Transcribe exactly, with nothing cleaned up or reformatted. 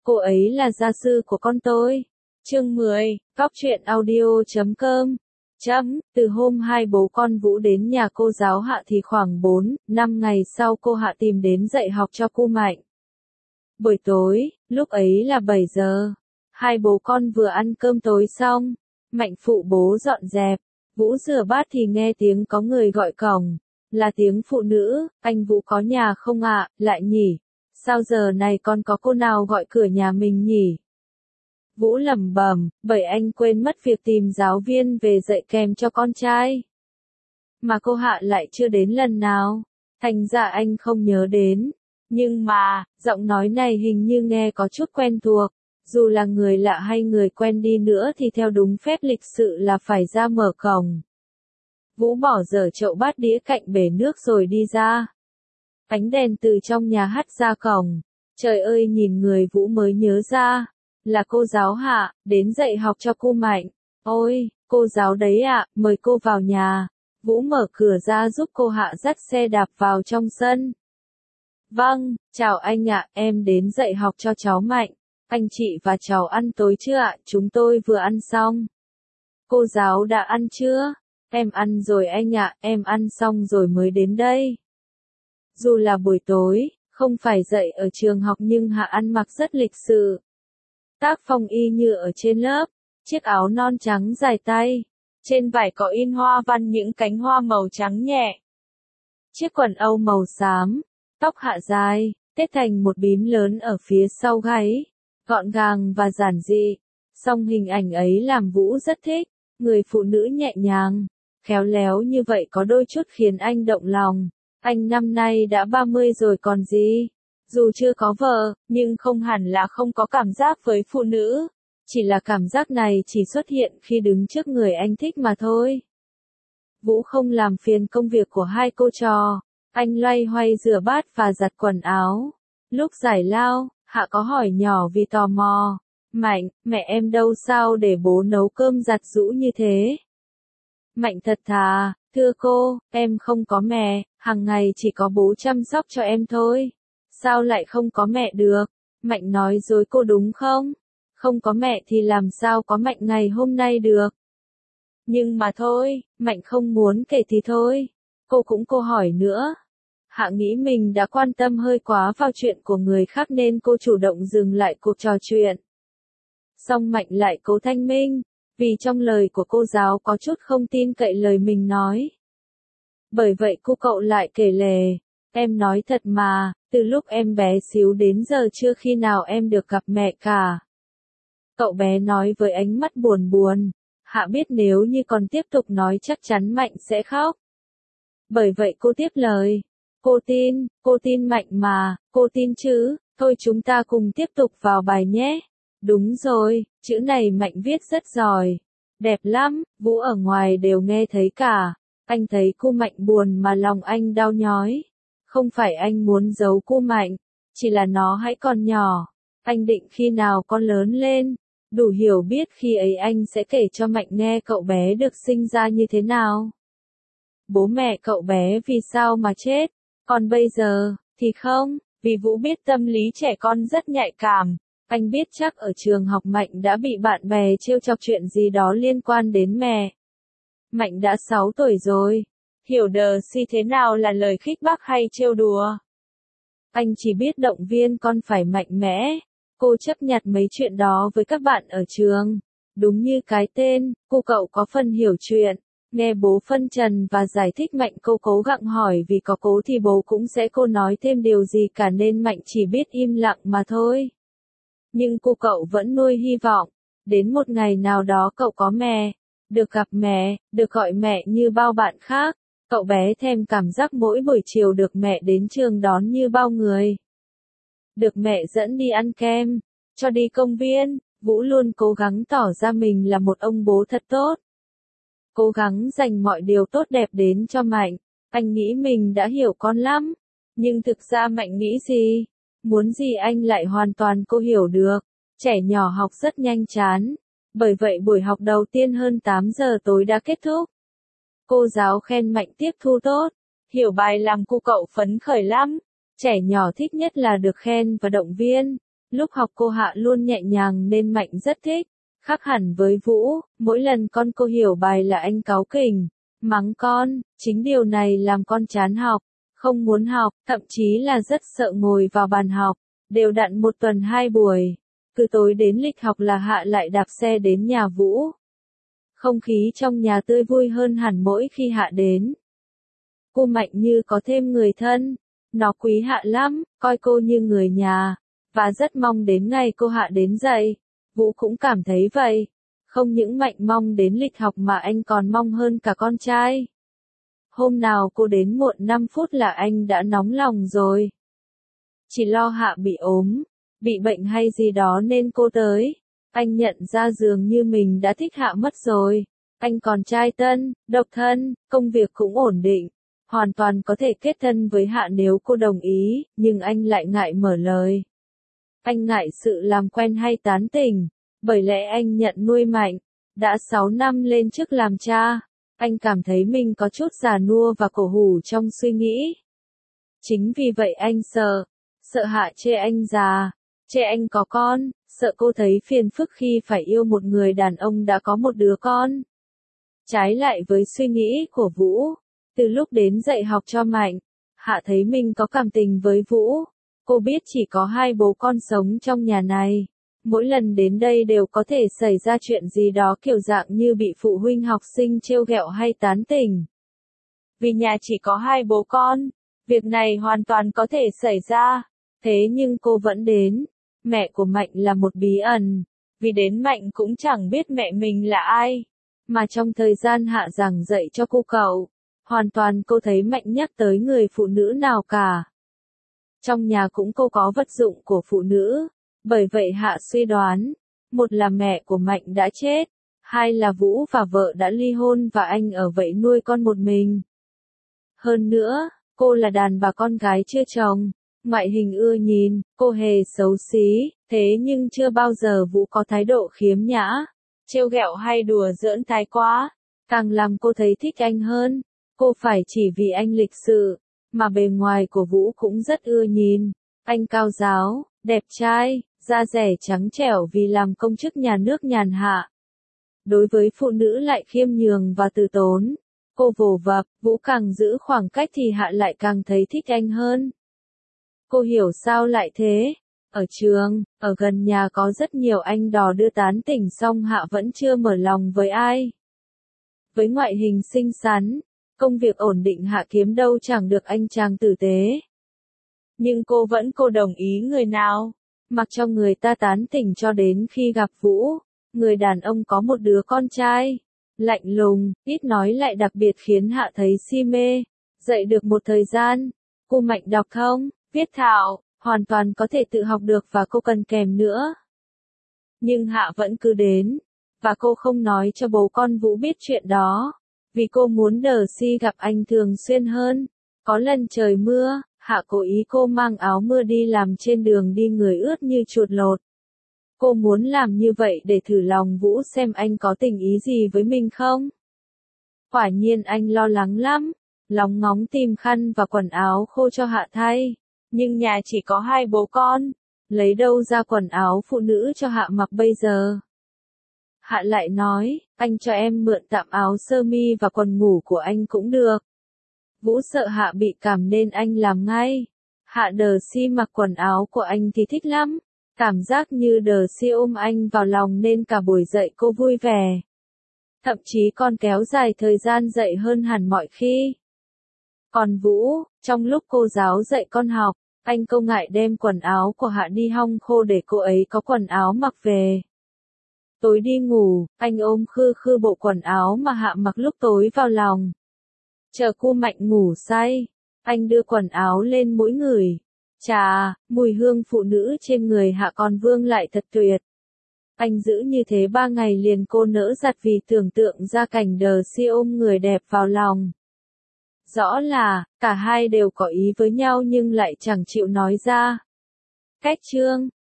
Cô ấy là gia sư của con tôi. Chương mười, Cóc truyện audio chấm com. Chấm, từ hôm hai bố con Vũ đến nhà cô giáo Hạ thì khoảng bốn, năm ngày sau cô Hạ tìm đến dạy học cho cô Mạnh. Buổi tối, lúc ấy là bảy giờ. Hai bố con vừa ăn cơm tối xong. Mạnh phụ bố dọn dẹp. Vũ rửa bát thì nghe tiếng có người gọi cổng. Là tiếng phụ nữ, anh Vũ có nhà không ạ, lại nhỉ? Sao giờ này còn có cô nào gọi cửa nhà mình nhỉ? Vũ lẩm bẩm, bởi anh quên mất việc tìm giáo viên về dạy kèm cho con trai. Mà cô Hạ lại chưa đến lần nào, thành ra anh không nhớ đến. Nhưng mà, giọng nói này hình như nghe có chút quen thuộc, dù là người lạ hay người quen đi nữa thì theo đúng phép lịch sự là phải ra mở cổng. Vũ bỏ dở chậu bát đĩa cạnh bể nước rồi đi ra. Ánh đèn từ trong nhà hắt ra cổng. Trời ơi, nhìn người Vũ mới nhớ ra. Là cô giáo Hạ, đến dạy học cho cô Mạnh. Ôi, cô giáo đấy ạ, mời cô vào nhà. Vũ mở cửa ra giúp cô Hạ dắt xe đạp vào trong sân. Vâng, chào anh ạ, em đến dạy học cho cháu Mạnh. Anh chị và cháu ăn tối chưa ạ? Chúng tôi vừa ăn xong. Cô giáo đã ăn chưa? Em ăn rồi anh ạ, em ăn xong rồi mới đến đây. Dù là buổi tối, không phải dạy ở trường học nhưng Hạ ăn mặc rất lịch sự. Tác phong y như ở trên lớp, chiếc áo non trắng dài tay, trên vải có in hoa văn những cánh hoa màu trắng nhẹ. Chiếc quần âu màu xám, tóc Hạ dài, tết thành một bím lớn ở phía sau gáy, gọn gàng và giản dị. Song hình ảnh ấy làm Vũ rất thích, người phụ nữ nhẹ nhàng, khéo léo như vậy có đôi chút khiến anh động lòng. Anh năm nay đã ba mươi rồi còn gì. Dù chưa có vợ, nhưng không hẳn là không có cảm giác với phụ nữ. Chỉ là cảm giác này chỉ xuất hiện khi đứng trước người anh thích mà thôi. Vũ không làm phiền công việc của hai cô trò. Anh loay hoay rửa bát và giặt quần áo. Lúc giải lao, Hạ có hỏi nhỏ vì tò mò. Mạnh, mẹ em đâu sao để bố nấu cơm giặt giũ như thế? Mạnh thật thà, thưa cô, em không có mẹ, hàng ngày chỉ có bố chăm sóc cho em thôi. Sao lại không có mẹ được? Mạnh nói dối cô đúng không? Không có mẹ thì làm sao có Mạnh ngày hôm nay được? Nhưng mà thôi, Mạnh không muốn kể thì thôi. Cô cũng cô hỏi nữa. Hạ nghĩ mình đã quan tâm hơi quá vào chuyện của người khác nên cô chủ động dừng lại cuộc trò chuyện. Song Mạnh lại cố thanh minh, vì trong lời của cô giáo có chút không tin cậy lời mình nói. Bởi vậy cô cậu lại kể lể, em nói thật mà, từ lúc em bé xíu đến giờ chưa khi nào em được gặp mẹ cả. Cậu bé nói với ánh mắt buồn buồn. Hạ biết nếu như còn tiếp tục nói chắc chắn Mạnh sẽ khóc. Bởi vậy cô tiếp lời. Cô tin, cô tin Mạnh mà, cô tin chứ, thôi chúng ta cùng tiếp tục vào bài nhé. Đúng rồi, chữ này Mạnh viết rất giỏi. Đẹp lắm, Vũ ở ngoài đều nghe thấy cả. Anh thấy cô Mạnh buồn mà lòng anh đau nhói. Không phải anh muốn giấu cô Mạnh, chỉ là nó hãy còn nhỏ. Anh định khi nào con lớn lên, đủ hiểu biết khi ấy anh sẽ kể cho Mạnh nghe cậu bé được sinh ra như thế nào. Bố mẹ cậu bé vì sao mà chết, còn bây giờ, thì không, vì Vũ biết tâm lý trẻ con rất nhạy cảm. Anh biết chắc ở trường học Mạnh đã bị bạn bè trêu chọc chuyện gì đó liên quan đến mẹ. Mạnh đã sáu tuổi rồi. Hiểu đờ si thế nào là lời khích bác hay trêu đùa. Anh chỉ biết động viên con phải mạnh mẽ. Cô chấp nhặt mấy chuyện đó với các bạn ở trường. Đúng như cái tên, cô cậu có phần hiểu chuyện. Nghe bố phân trần và giải thích Mạnh cô cố gắng hỏi vì có cố thì bố cũng sẽ cô nói thêm điều gì cả nên Mạnh chỉ biết im lặng mà thôi. Nhưng cô cậu vẫn nuôi hy vọng. Đến một ngày nào đó cậu có mẹ. Được gặp mẹ, được gọi mẹ như bao bạn khác. Cậu bé thèm cảm giác mỗi buổi chiều được mẹ đến trường đón như bao người. Được mẹ dẫn đi ăn kem, cho đi công viên, Vũ luôn cố gắng tỏ ra mình là một ông bố thật tốt. Cố gắng dành mọi điều tốt đẹp đến cho Mạnh. Anh nghĩ mình đã hiểu con lắm. Nhưng thực ra Mạnh nghĩ gì? Muốn gì anh lại hoàn toàn cô hiểu được. Trẻ nhỏ học rất nhanh chán. Bởi vậy buổi học đầu tiên hơn tám giờ tối đã kết thúc. Cô giáo khen Mạnh tiếp thu tốt. Hiểu bài làm cô cậu phấn khởi lắm. Trẻ nhỏ thích nhất là được khen và động viên. Lúc học cô Hạ luôn nhẹ nhàng nên Mạnh rất thích. Khác hẳn với Vũ, mỗi lần con cô hiểu bài là anh cáu kỉnh, mắng con, chính điều này làm con chán học, không muốn học, thậm chí là rất sợ ngồi vào bàn học, đều đặn một tuần hai buổi. Cứ tối đến lịch học là Hạ lại đạp xe đến nhà Vũ. Không khí trong nhà tươi vui hơn hẳn mỗi khi Hạ đến. Cô Mạnh như có thêm người thân, nó quý Hạ lắm, coi cô như người nhà, và rất mong đến ngày cô Hạ đến dậy. Vũ cũng cảm thấy vậy. Không những Mạnh mong đến lịch học mà anh còn mong hơn cả con trai. Hôm nào cô đến muộn năm phút là anh đã nóng lòng rồi. Chỉ lo Hạ bị ốm, bị bệnh hay gì đó nên cô tới. Anh nhận ra dường như mình đã thích Hạ mất rồi. Anh còn trai tân, độc thân, công việc cũng ổn định. Hoàn toàn có thể kết thân với Hạ nếu cô đồng ý, nhưng anh lại ngại mở lời. Anh ngại sự làm quen hay tán tỉnh, bởi lẽ anh nhận nuôi Mạnh, đã sáu năm lên chức làm cha, anh cảm thấy mình có chút già nua và cổ hủ trong suy nghĩ. Chính vì vậy anh sợ, sợ Hạ chê anh già, chê anh có con, sợ cô thấy phiền phức khi phải yêu một người đàn ông đã có một đứa con. Trái lại với suy nghĩ của Vũ, từ lúc đến dạy học cho Mạnh, Hạ thấy mình có cảm tình với Vũ. Cô biết chỉ có hai bố con sống trong nhà này. Mỗi lần đến đây đều có thể xảy ra chuyện gì đó kiểu dạng như bị phụ huynh học sinh trêu ghẹo hay tán tỉnh. Vì nhà chỉ có hai bố con, việc này hoàn toàn có thể xảy ra. Thế nhưng cô vẫn đến. Mẹ của Mạnh là một bí ẩn. Vì đến Mạnh cũng chẳng biết mẹ mình là ai. Mà trong thời gian Hạ giảng dạy cho cô cậu, hoàn toàn cô thấy Mạnh nhắc tới người phụ nữ nào cả. Trong nhà cũng cô có vật dụng của phụ nữ, bởi vậy Hạ suy đoán, một là mẹ của Mạnh đã chết, hai là Vũ và vợ đã ly hôn và anh ở vậy nuôi con một mình. Hơn nữa, cô là đàn bà con gái chưa chồng, ngoại hình ưa nhìn, cô hề xấu xí, thế nhưng chưa bao giờ Vũ có thái độ khiếm nhã, trêu ghẹo hay đùa giỡn thái quá, càng làm cô thấy thích anh hơn. Cô phải chỉ vì anh lịch sự, mà bề ngoài của Vũ cũng rất ưa nhìn. Anh cao ráo, đẹp trai, da dẻ trắng trẻo vì làm công chức nhà nước nhàn hạ. Đối với phụ nữ lại khiêm nhường và từ tốn. Cô vồ vập, Vũ càng giữ khoảng cách thì Hạ lại càng thấy thích anh hơn. Cô hiểu sao lại thế. Ở trường, ở gần nhà có rất nhiều anh đò đưa tán tỉnh xong Hạ vẫn chưa mở lòng với ai. Với ngoại hình xinh xắn, công việc ổn định Hạ kiếm đâu chẳng được anh chàng tử tế. Nhưng cô vẫn cô đồng ý người nào, mặc cho người ta tán tỉnh cho đến khi gặp Vũ, người đàn ông có một đứa con trai, lạnh lùng, ít nói lại đặc biệt khiến Hạ thấy si mê. Dạy được một thời gian, cô Mạnh đọc thông, viết thạo, hoàn toàn có thể tự học được và cô cần kèm nữa. Nhưng Hạ vẫn cứ đến, và cô không nói cho bố con Vũ biết chuyện đó. Vì cô muốn Đờ-si gặp anh thường xuyên hơn. Có lần trời mưa, Hạ cố ý cô mang áo mưa đi làm trên đường đi người ướt như chuột lột. Cô muốn làm như vậy để thử lòng Vũ xem anh có tình ý gì với mình không. Quả nhiên anh lo lắng lắm, lóng ngóng tìm khăn và quần áo khô cho Hạ thay. Nhưng nhà chỉ có hai bố con, lấy đâu ra quần áo phụ nữ cho Hạ mặc bây giờ. Hạ lại nói, anh cho em mượn tạm áo sơ mi và quần ngủ của anh cũng được. Vũ sợ Hạ bị cảm nên anh làm ngay. Hạ Đờ-si mặc quần áo của anh thì thích lắm. Cảm giác như Đờ-si ôm anh vào lòng nên cả buổi dạy cô vui vẻ. Thậm chí còn kéo dài thời gian dạy hơn hẳn mọi khi. Còn Vũ, trong lúc cô giáo dạy con học, anh câu ngại đem quần áo của Hạ đi hong khô để cô ấy có quần áo mặc về. Tối đi ngủ, anh ôm khư khư bộ quần áo mà Hạ mặc lúc tối vào lòng. Chờ cô Mạnh ngủ say, anh đưa quần áo lên mũi ngửi. Chà, mùi hương phụ nữ trên người Hạ còn vương lại thật tuyệt. Anh giữ như thế ba ngày liền cô nỡ giặt vì tưởng tượng ra cảnh Đờ-si ôm người đẹp vào lòng. Rõ là, cả hai đều có ý với nhau nhưng lại chẳng chịu nói ra. Cách chương